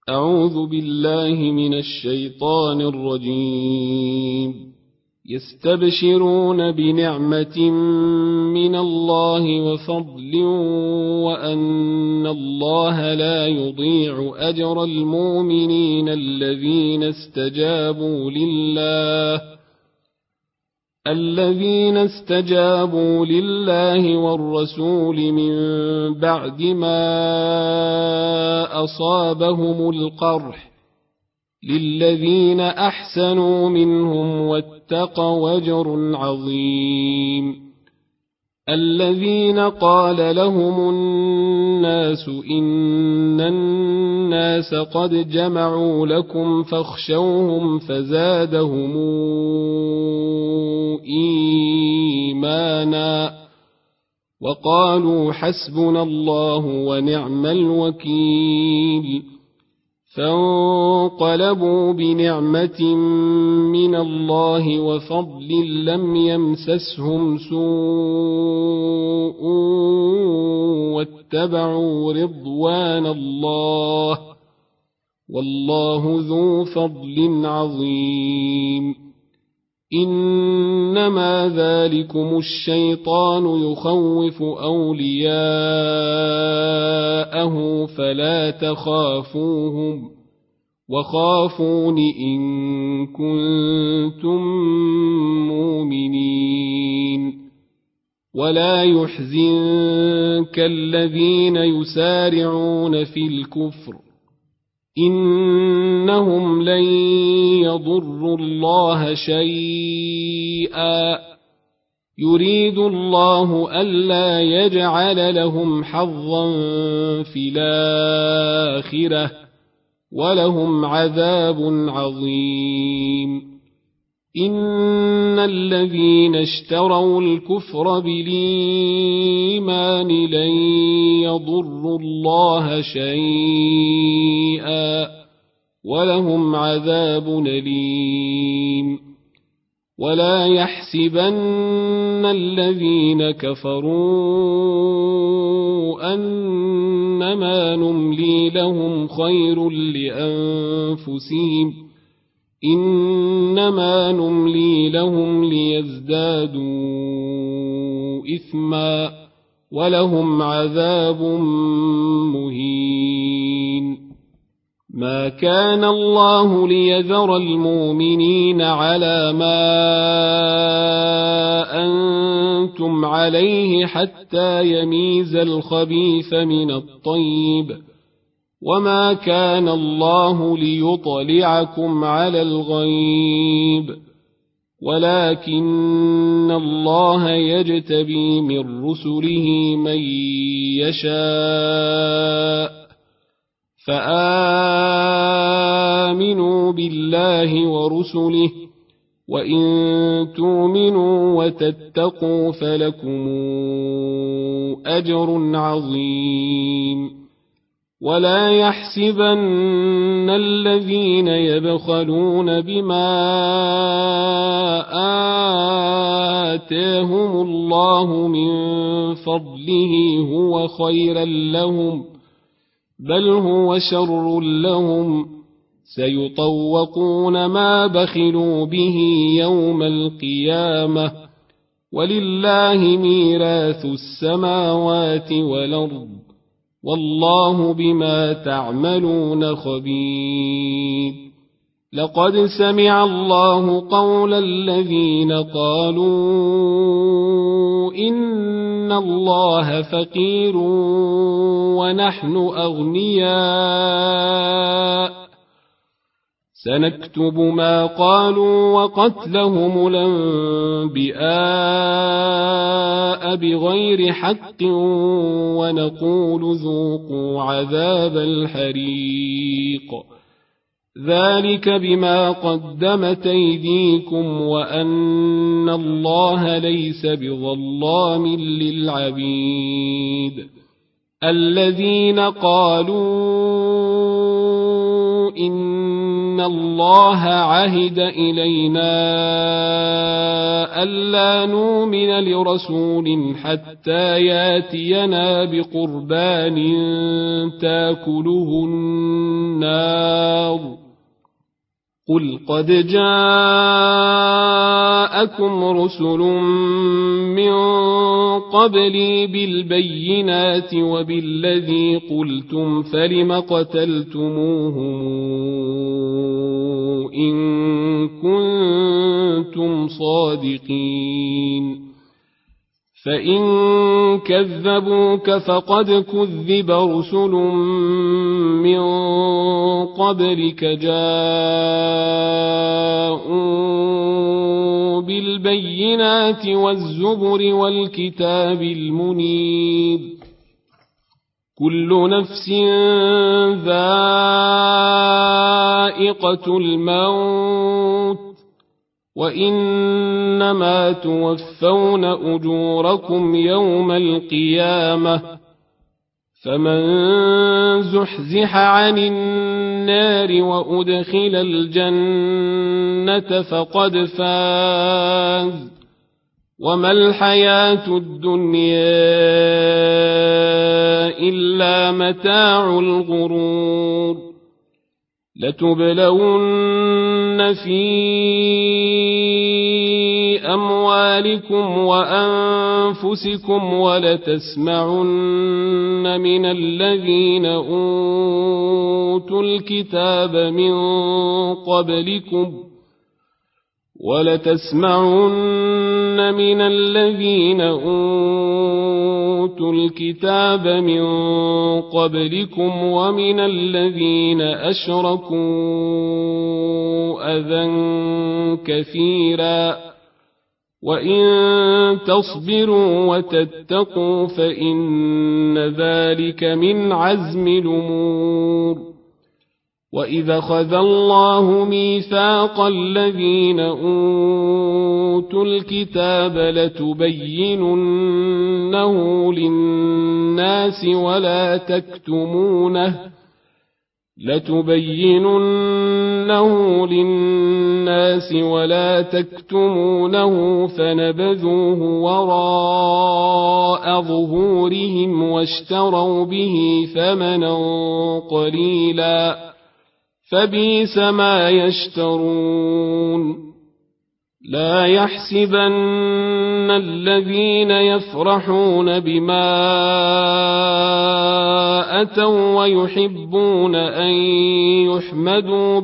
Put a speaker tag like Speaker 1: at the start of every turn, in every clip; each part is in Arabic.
Speaker 1: أعوذ بالله من الشيطان الرجيم. يستبشرون بنعمة من الله وفضل وأن الله لا يضيع أجر المؤمنين الذين استجابوا لله والرسول من بعد ما أصابهم القرح للذين أحسنوا منهم واتقوا أجر عظيم. الذين قال لهم الناس إن الناس قد جمعوا لكم فاخشوهم فزادهم إيمانا وقالوا حسبنا الله ونعم الوكيل. فانقلبوا بنعمة من الله وفضل لم يمسسهم سوء واتبعوا رضوان الله والله ذو فضل عظيم. إنما ذلكم الشيطان يخوف أولياءه فلا تخافوهم وخافون إن كنتم مؤمنين. ولا يحزنك الذين يسارعون في الكفر إنهم لن يضروا الله شيئا يريد الله ألا يجعل لهم حظا في الآخرة ولهم عذاب عظيم. إن الذين اشتروا الكفر بالإيمان لن يضروا الله شيئا ولهم عذاب أليم. ولا يحسبن الذين كفروا أنما نملي لهم خير لأنفسهم إنما نملي لهم ليزدادوا إثما ولهم عذاب مهين. ما كان الله ليذر المؤمنين على ما أنتم عليه حتى يميز الخبيث من الطيب وما كان الله ليطلعكم على الغيب ولكن الله يجتبي من رسله من يشاء فآمنوا بالله ورسله وإن تؤمنوا وتتقوا فلكم أجر عظيم. ولا يحسبن الذين يبخلون بما آتاهم الله من فضله هو خيرا لهم بل هو شر لهم سيطوقون ما بخلوا به يوم القيامة ولله ميراث السماوات والأرض والله بما تعملون خبير. لقد سمع الله قول الذين قالوا إن الله فقير ونحن أغنياء سنكتب ما قالوا وقتلهم الأنبياء بغير حق ونقول ذوقوا عذاب الحريق ذلك بما قدمت أيديكم وأن الله ليس بظلام للعبيد. الذين قالوا إن الله عهد إلينا ألا نؤمن لرسول حتى ياتينا بقربان تاكله النار قل قد جاءكم رسل من قبلي بالبينات وبالذي قلتم فلم قتلتموهم إن كنتم صادقين فإن كذبوك فقد كذب رسل من قبلك جاءوا بالبينات والزبر والكتاب المنير كل نفس ذائقة الموت وإنما توفون أجوركم يوم القيامة فمن زحزح عن النار وأدخل الجنة فقد فاز وما الحياة الدنيا إلا متاع الغرور لتبلون في أموالكم وأنفسكم ولتسمعن من الذين أوتوا الكتاب من قبلكم ومن الذين أشركوا أذى كثيرا وإن تصبروا وتتقوا فإن ذلك من عزم الأمور وإذا أخذ الله ميثاق الذين أوتوا الكتاب لتبيننه للناس ولا تكتمونه فنبذوه وراء ظهورهم واشتروا به ثمنا قليلا فبئس ما يشترون لا يحسبن الذين يفرحون بما أتوا ويحبون أن يحمدوا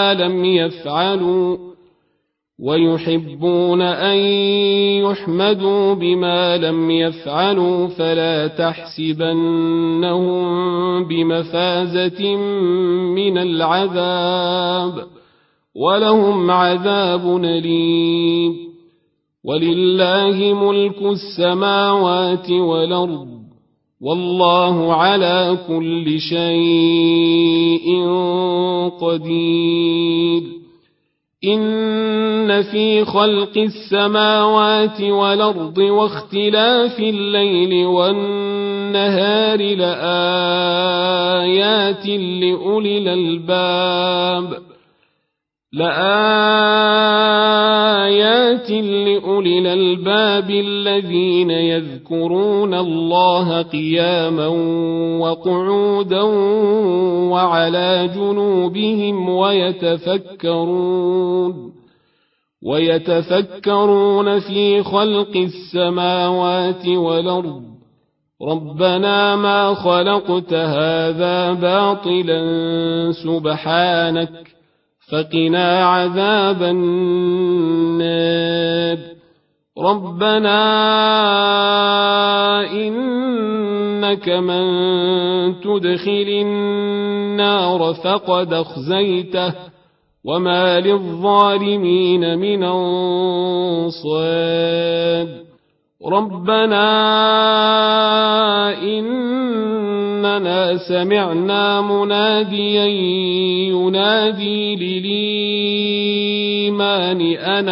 Speaker 1: بما لم يفعلوا فلا تحسبنهم بمفازة من العذاب ولهم عذاب أليم ولله ملك السماوات والأرض والله على كل شيء قدير إن في خلق السماوات والأرض واختلاف الليل والنهار لآيات لأولي الألباب الذين يذكرون الله قياما وقعودا وعلى جنوبهم ويتفكرون في خلق السماوات والأرض ربنا ما خلقت هذا باطلا سبحانك فقنا عذاب النار ربنا إنك من تدخل النار فقد أخزيته وما للظالمين من أنصار ربنا إننا سمعنا مناديا ينادي للإيمان أن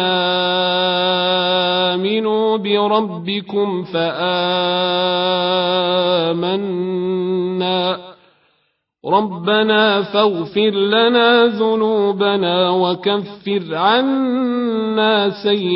Speaker 1: آمنوا بربكم فآمنا ربنا فاغفر لنا ذنوبنا وكفر عنا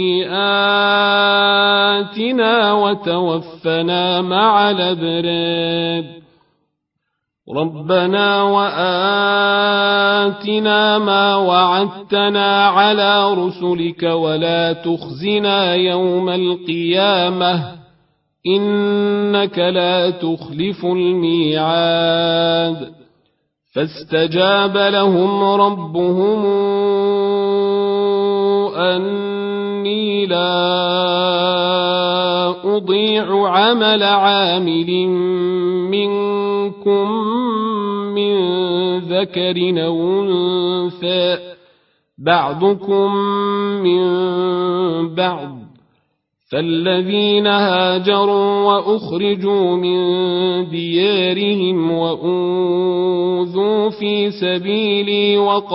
Speaker 1: سيئاتنا وتوفنا مع الأبرار ربنا وآتنا ما وعدتنا على رسلك ولا تخزنا يوم القيامة إنك لا تخلف الميعاد فاستجاب لهم ربهم أني لا أضيع عمل عامل منكم من ذكر أو أنثى بعضكم من بعض فالذين هاجروا وأخرجوا من ديارهم وأوذوا في سبيلي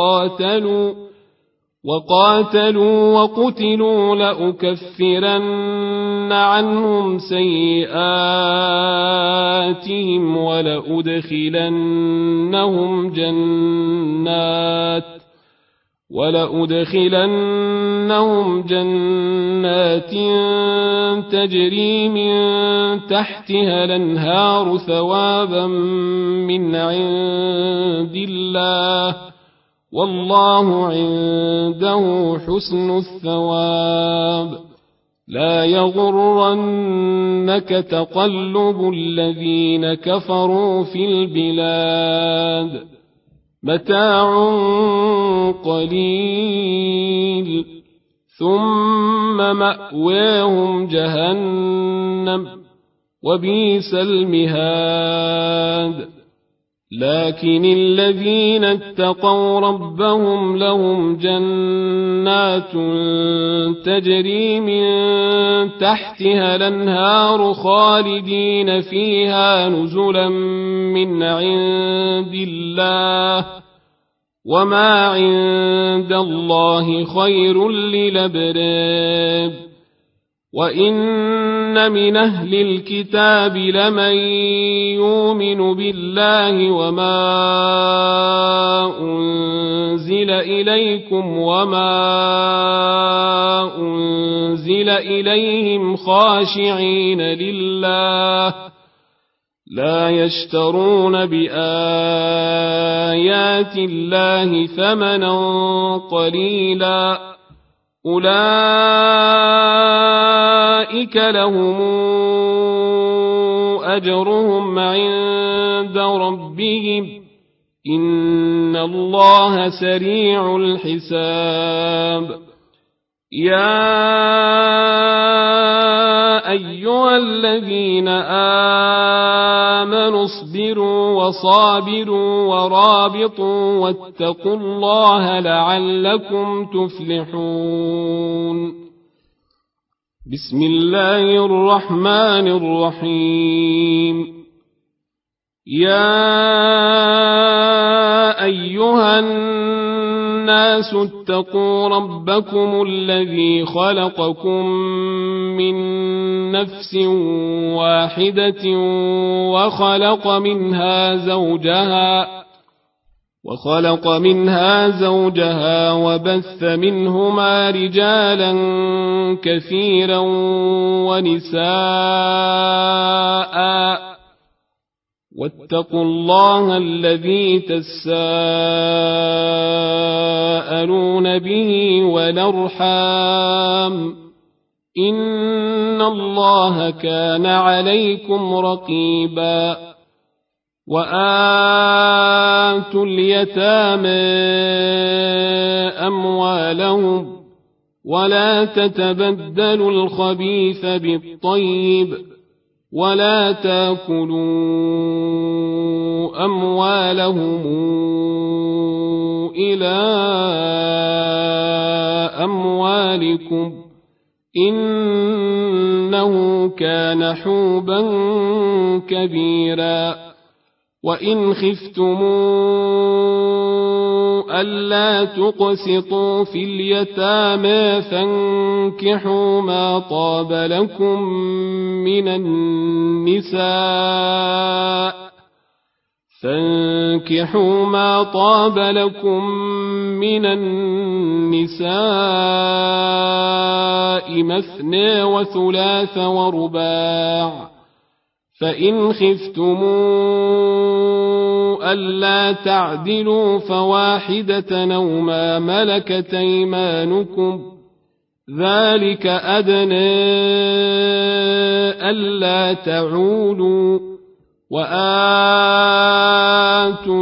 Speaker 1: وقاتلوا وقتلوا لأكفرن عنهم سيئاتهم ولأدخلنهم جنات تجري من تحتها الأنهار ثوابا من عند الله والله عنده حسن الثواب لا يغرنك تقلب الذين كفروا في البلاد متاع قليل ثم مأواهم جهنم وبئس المهاد لكن الذين اتقوا ربهم لهم جنات تجري من تحتها الأنهار خالدين فيها نزلا من عند الله وما عند الله خير للأبرار وإن من أهل الكتاب لمن يؤمن بالله وما أنزل إليكم وما أنزل إليهم خاشعين لله لا يشترون بآيات الله ثمنا قليلا أولئك لهم أجرهم عند ربهم إن الله سريع الحساب يا أيها الذين آمنوا اصبروا وصابروا ورابطوا واتقوا الله لعلكم تفلحون بسم الله الرحمن الرحيم يا أيها الناس اتقوا ربكم الذي خلقكم من نفس واحدة وخلق منها زوجها وبث منهما رجالا كثيرا ونساء واتقوا الله الذي تساءلون به والأرحام إن الله كان عليكم رقيبا وآتوا اليتامى أموالهم ولا تتبدلوا الخبيث بالطيب ولا تاكلوا أموالهم إلى أموالكم إنه كان حوبا كبيرا وإن خفتموا ألا تقسطوا في اليتامى فانكحوا ما طاب لكم من النساء مثنى وثلاث ورباع فإن خفتموا ألا تعدلوا فواحدة أو ما ملكت أيمانكم ذلك أدنى ألا تعولوا وآتوا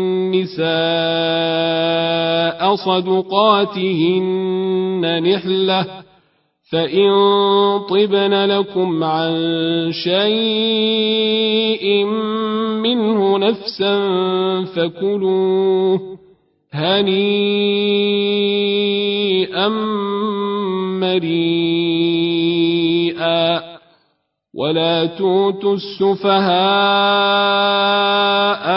Speaker 1: النساء صدقاتهن نحلة فإن طبن لكم عن شيء منه نفسا فكلوه هنيئا مريئا ولا تؤتوا السفهاء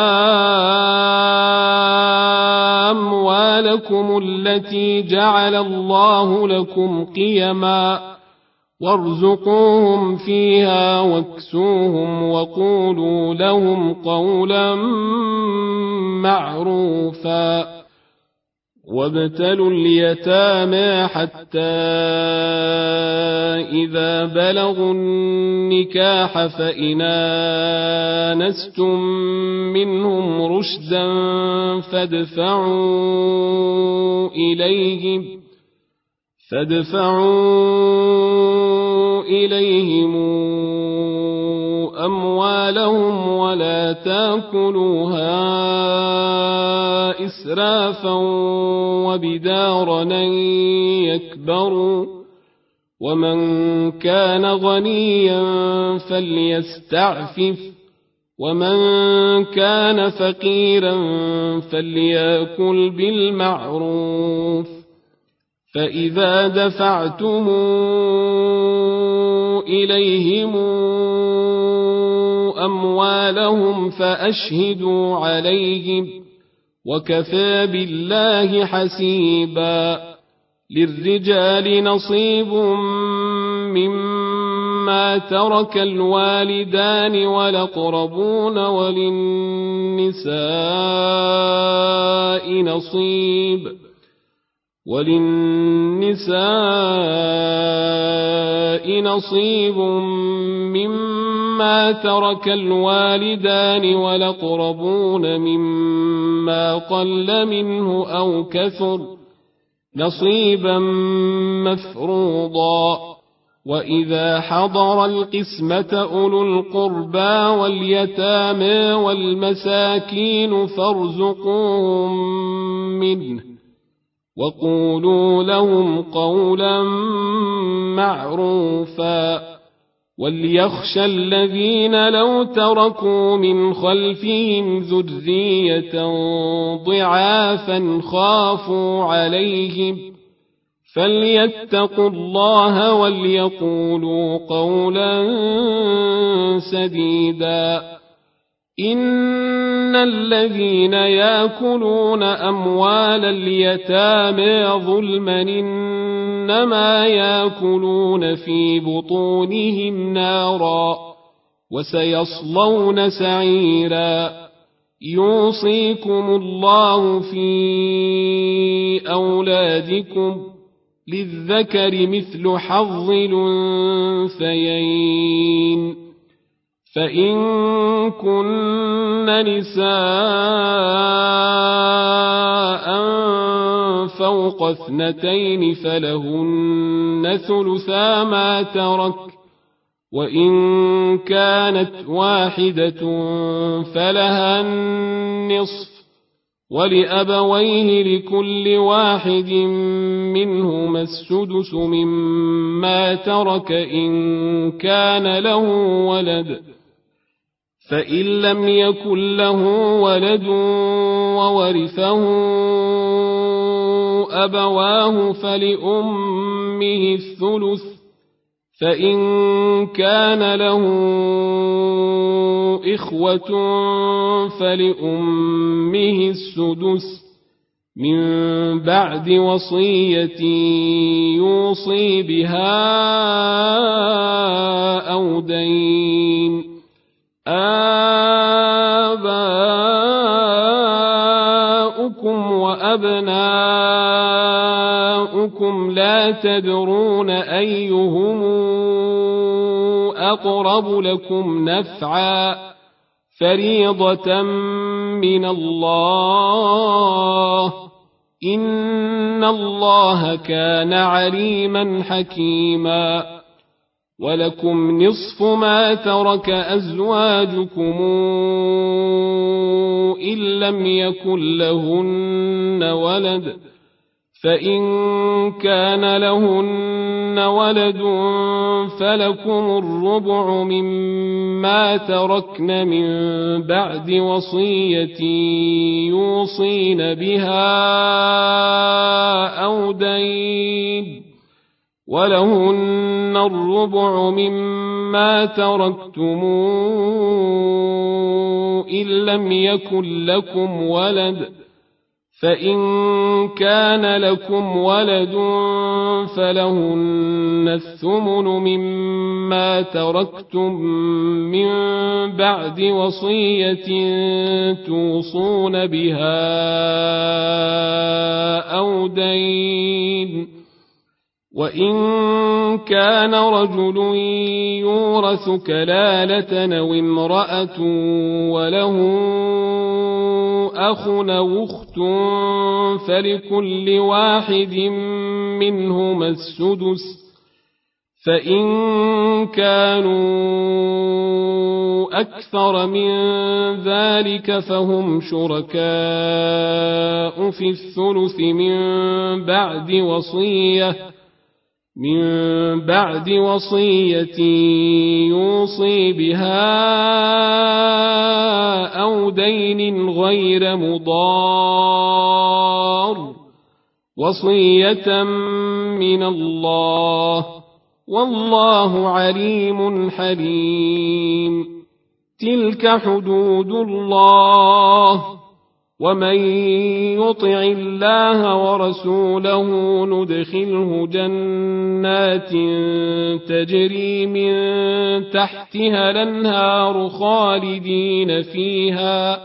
Speaker 1: أموالكم التي جعل الله لكم قيما وارزقوهم فيها واكسوهم وقولوا لهم قولا معروفا وابتلوا اليتامى حتى إذا بلغوا النكاح فإن آنستم منهم رشدا فادفعوا إليهم أموالهم ولا تأكلوها إسرافا وبدارا أن يكبروا ومن كان غنيا فليستعفف ومن كان فقيرا فليأكل بالمعروف فإذا دفعتم إليهم أموالهم فأشهدوا عليهم وكفى بالله حسيبا للرجال نصيب مما ترك الوالدان والأقربون وللنساء نصيب مما ترك الوالدان والأقربون مما قل منه أو كثر نصيبا مفروضا وإذا حضر القسمة أولو القربى واليتامى والمساكين فارزقوهم منه وقولوا لهم قولا معروفا وليخشى الذين لو تركوا من خلفهم ذرية ضعافا خافوا عليهم فليتقوا الله وليقولوا قولا سديدا إن الذين يأكلون أموال اليتامى ظلما إنما يأكلون في بطونهم نارا وسيصلون سعيرا يوصيكم الله في أولادكم للذكر مثل حظ الأنثيين فإن كن نساء فوق 2 فلهن ثلثا ما ترك وإن كانت واحدة فلها النصف ولأبويه لكل واحد منهما السدس مما ترك إن كان له ولد فإن لم يكن له ولد وورثه أبواه فلأمه الثلث فإن كان له إخوة فلأمه السدس من بعد وصية يوصي بها أو دين آباؤكم وأبناؤكم لا تدرون أيهم أقرب لكم نفعا فريضة من الله إن الله كان عليما حكيما ولكم نصف ما ترك أزواجكم إن لم يكن لهن ولد فإن كان لهن ولد فلكم الربع مما تركن من بعد وصية يوصين بها أو دين ولهن الربع مما تركتم إن لم يكن لكم ولد فإن كان لكم ولد فلهن الثمن مما تركتم من بعد وصية توصون بها أو دين وإن كان رجل يورث كلالة أو امرأة وله أخ أو أخت فلكل واحد منهما السدس فإن كانوا أكثر من ذلك فهم شركاء في الثلث من بعد وصية يوصي بها أو دين غير مضار وصية من الله والله عليم حليم تلك حدود الله ومن يطع الله ورسوله ندخله جنات تجري من تحتها الأنهار خالدين فيها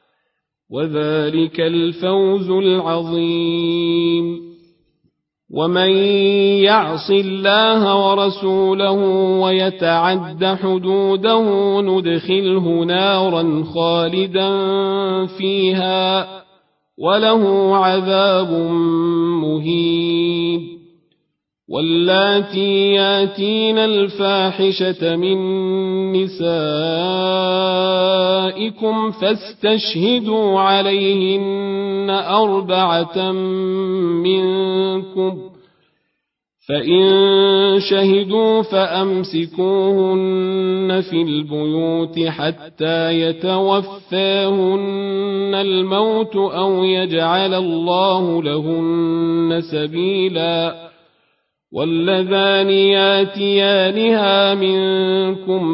Speaker 1: وذلك الفوز العظيم ومن يعص الله ورسوله ويتعد حدوده ندخله نارا خالدا فيها وله عذاب مهين واللاتي ياتين الفاحشة من نسائكم فاستشهدوا عليهن 4 منكم فإن شهدوا فأمسكوهن في البيوت حتى يتوفاهن الموت أو يجعل الله لهن سبيلا واللذان ياتيانها منكم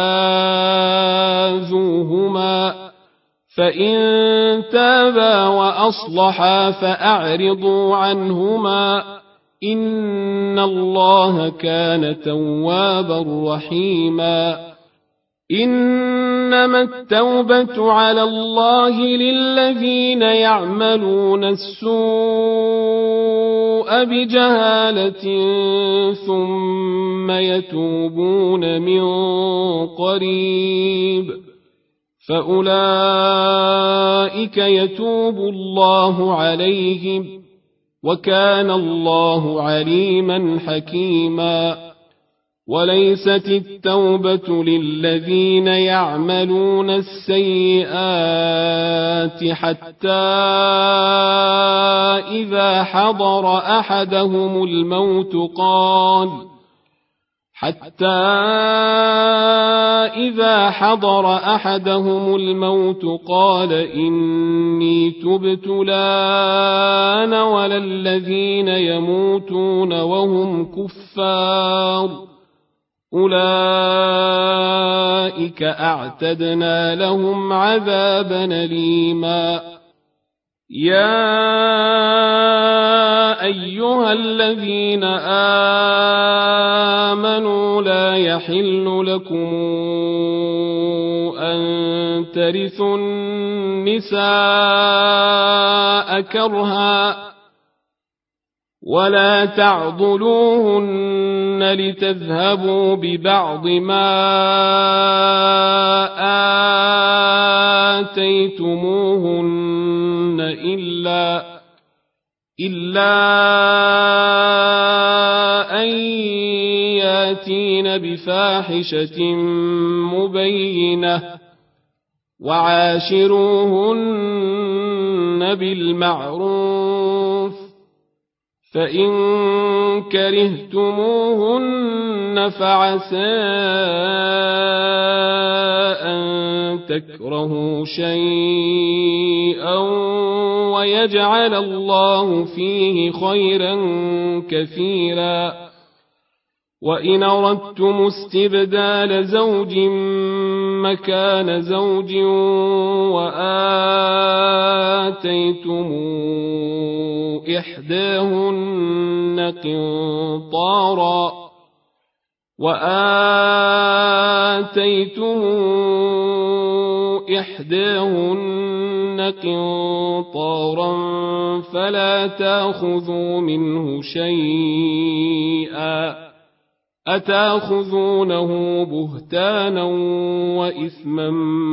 Speaker 1: فآذوهما فإن تابا وأصلحا فأعرضوا عنهما إن الله كان توابا رحيما إنما التوبة على الله للذين يعملون السوء بجهالة ثم يتوبون من قريب فأولئك يتوب الله عليهم وكان الله عليما حكيما وليست التوبة للذين يعملون السيئات حتى إذا حضر أحدهم الموت قال إني تبت الآن ولا الذين يموتون وهم كفار أولئك أعتدنا لهم عذابا أليما يا أيها الذين آمنوا لا يحل لكم أن ترثوا النساء كرها ولا تعضلوهن لتذهبوا ببعض ما آتيتموهن إلا أن ياتين بفاحشة مبينة وعاشروهن بالمعروف فإن كرهتموهن فعسى أن تكرهوا شيئا ويجعل الله فيه خيرا كثيرا وإن أردتم استبدال زوج مكان زوج وآتيتم إحداهن قنطارا فلا تأخذوا منه شيئا أتأخذونه بهتانا وإثما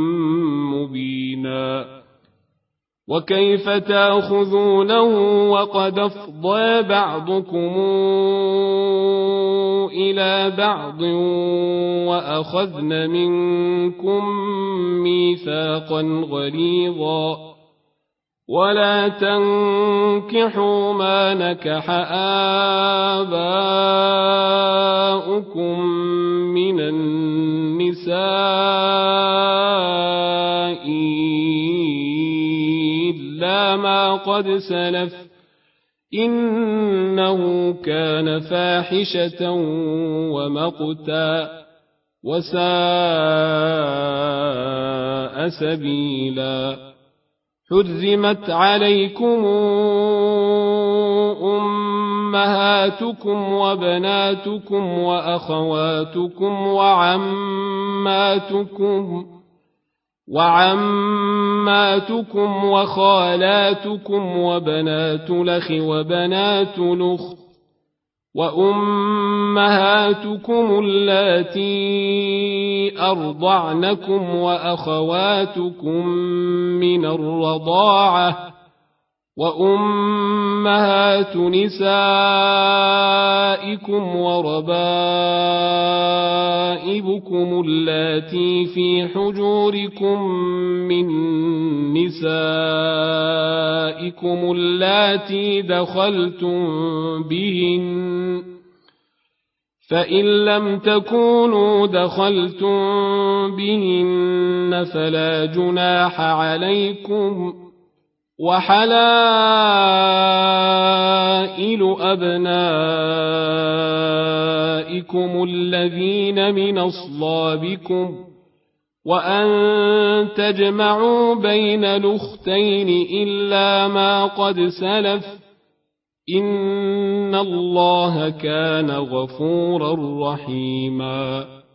Speaker 1: مبينا وكيف تأخذونه وقد أفضى بعضكم إلى بعض وأخذن منكم ميثاقا غليظا ولا تنكحوا ما نكح آباؤكم من النساء إلا ما قد سلف إنه كان فاحشة ومقتا وساء سبيلا حرمت عليكم أمهاتكم وبناتكم وأخواتكم وعماتكم وخالاتكم وبنات الأخ وبنات الأخت وأمهاتكم اللاتي أرضعنكم وأخواتكم من الرضاعة وأمهات نسائكم وربائبكم اللاتي في حجوركم من نسائكم اللاتي دخلتم بهن فإن لم تكونوا دخلتم بهن فلا جناح عليكم وحلائل أبنائكم الذين من أصلابكم وأن تجمعوا بين الأختين إلا ما قد سلف إن الله كان غفورا رحيما